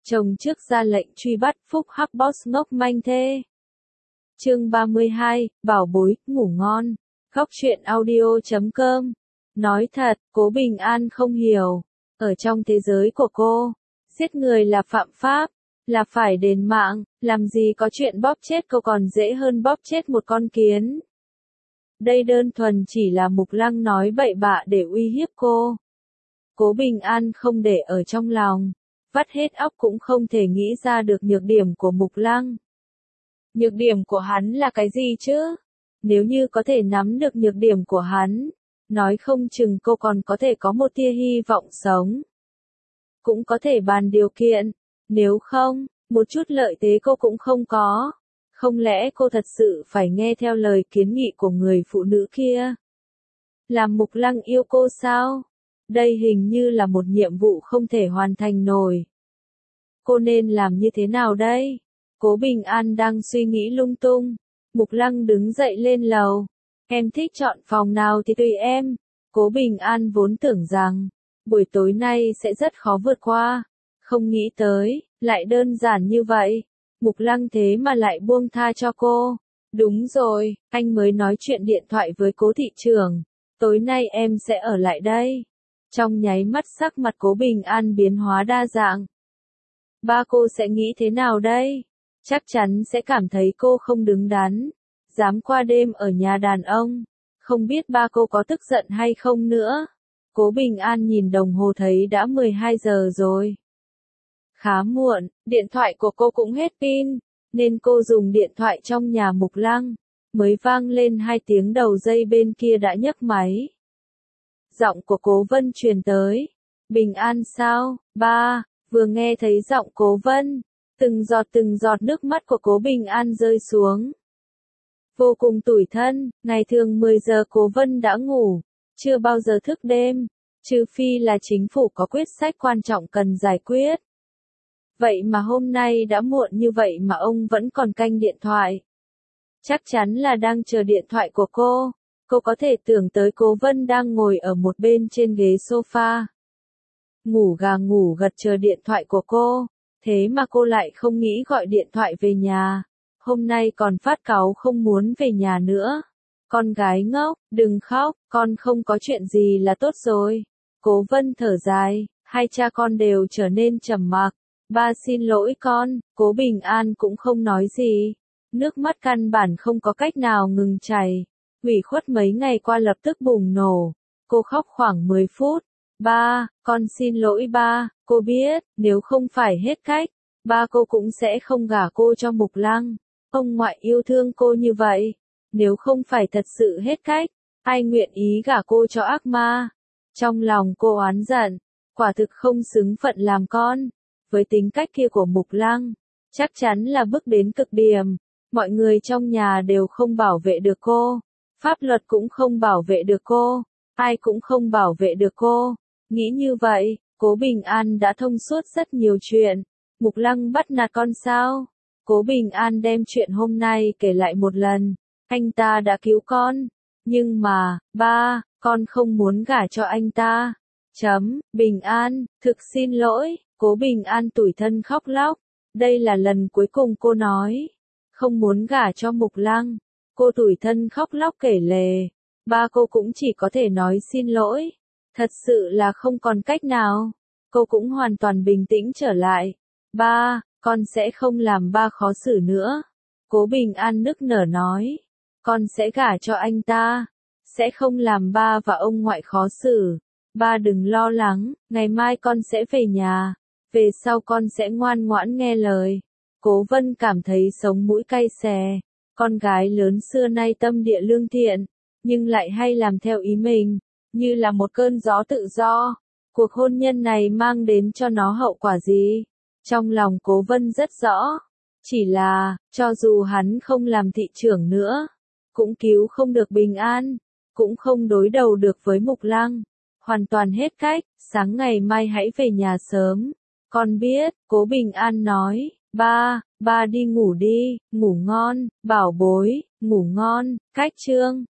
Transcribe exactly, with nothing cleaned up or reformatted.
Chồng trước ra lệnh truy bắt Phúc Hắc Boss ngốc manh thê. Chương ba mươi hai, bảo bối, ngủ ngon. Góc truyện audio chấm com. Nói thật, Cố Bình An không hiểu. Ở trong thế giới của cô, giết người là phạm pháp, là phải đền mạng, làm gì có chuyện bóp chết cô còn dễ hơn bóp chết một con kiến. Đây đơn thuần chỉ là Mục Lăng nói bậy bạ để uy hiếp cô. Cố Bình An không để ở trong lòng, vắt hết óc cũng không thể nghĩ ra được nhược điểm của Mục Lăng. Nhược điểm của hắn là cái gì chứ? Nếu như có thể nắm được nhược điểm của hắn, nói không chừng cô còn có thể có một tia hy vọng sống. Cũng có thể bàn điều kiện, nếu không, một chút lợi thế cô cũng không có. Không lẽ cô thật sự phải nghe theo lời kiến nghị của người phụ nữ kia? Làm Mục Lăng yêu cô sao? Đây hình như là một nhiệm vụ không thể hoàn thành nổi. Cô nên làm như thế nào đây? Cố Bình An đang suy nghĩ lung tung. Mục Lăng đứng dậy lên lầu. Em thích chọn phòng nào thì tùy em. Cố Bình An vốn tưởng rằng, buổi tối nay sẽ rất khó vượt qua. Không nghĩ tới, lại đơn giản như vậy. Mục Lăng thế mà lại buông tha cho cô. Đúng rồi, anh mới nói chuyện điện thoại với Cố thị trưởng. Tối nay em sẽ ở lại đây. Trong nháy mắt sắc mặt Cố Bình An biến hóa đa dạng. Ba cô sẽ nghĩ thế nào đây? Chắc chắn sẽ cảm thấy cô không đứng đắn. Dám qua đêm ở nhà đàn ông. Không biết ba cô có tức giận hay không nữa. Cố Bình An nhìn đồng hồ thấy đã mười hai giờ rồi. Khá muộn, điện thoại của cô cũng hết pin, nên cô dùng điện thoại trong nhà Mục Lăng. Mới vang lên hai tiếng đầu dây bên kia đã nhấc máy. Giọng của Cố Vân truyền tới. Bình An sao, ba? Vừa nghe thấy giọng Cố Vân, từng giọt từng giọt nước mắt của Cố Bình An rơi xuống. Vô cùng tủi thân, ngày thường mười giờ Cố Vân đã ngủ, chưa bao giờ thức đêm, trừ phi là chính phủ có quyết sách quan trọng cần giải quyết. Vậy mà hôm nay đã muộn như vậy mà ông vẫn còn canh điện thoại. Chắc chắn là đang chờ điện thoại của cô. Cô có thể tưởng tới Cố Vân đang ngồi ở một bên trên ghế sofa. Ngủ gà ngủ gật chờ điện thoại của cô. Thế mà cô lại không nghĩ gọi điện thoại về nhà. Hôm nay còn phát cáu không muốn về nhà nữa. Con gái ngốc, đừng khóc, con không có chuyện gì là tốt rồi. Cố Vân thở dài, hai cha con đều trở nên trầm mặc. Ba xin lỗi con, Cố Bình An cũng không nói gì. Nước mắt căn bản không có cách nào ngừng chảy. Ủy khuất mấy ngày qua lập tức bùng nổ. Cô khóc khoảng mười phút. Ba, con xin lỗi ba, cô biết, nếu không phải hết cách, ba cô cũng sẽ không gả cô cho Mục Lăng. Ông ngoại yêu thương cô như vậy. Nếu không phải thật sự hết cách, ai nguyện ý gả cô cho ác ma. Trong lòng cô oán giận, quả thực không xứng phận làm con. Với tính cách kia của Mục Lăng, chắc chắn là bước đến cực điểm. Mọi người trong nhà đều không bảo vệ được cô. Pháp luật cũng không bảo vệ được cô. Ai cũng không bảo vệ được cô. Nghĩ như vậy, Cố Bình An đã thông suốt rất nhiều chuyện. Mục Lăng bắt nạt con sao? Cố Bình An đem chuyện hôm nay kể lại một lần. Anh ta đã cứu con. Nhưng mà, ba, con không muốn gả cho anh ta. Chấm, Bình An, thực xin lỗi. Cố Bình An tủi thân khóc lóc. Đây là lần cuối cùng cô nói. Không muốn gả cho Mục Lăng. Cô tủi thân khóc lóc kể lể. Ba cô cũng chỉ có thể nói xin lỗi. Thật sự là không còn cách nào. Cô cũng hoàn toàn bình tĩnh trở lại. Ba, con sẽ không làm ba khó xử nữa. Cố Bình An nức nở nói. Con sẽ gả cho anh ta. Sẽ không làm ba và ông ngoại khó xử. Ba đừng lo lắng, ngày mai con sẽ về nhà. Về sau con sẽ ngoan ngoãn nghe lời. Cố Vân cảm thấy sống mũi cay xè. Con gái lớn xưa nay tâm địa lương thiện, nhưng lại hay làm theo ý mình, như là một cơn gió tự do. Cuộc hôn nhân này mang đến cho nó hậu quả gì? Trong lòng Cố Vân rất rõ. Chỉ là, cho dù hắn không làm thị trưởng nữa, cũng cứu không được Bình An, cũng không đối đầu được với Mục Lăng. Hoàn toàn hết cách, sáng ngày mai hãy về nhà sớm. Con biết, Cố Bình An nói. Ba, ba đi ngủ đi, ngủ ngon, bảo bối, ngủ ngon, cách chương.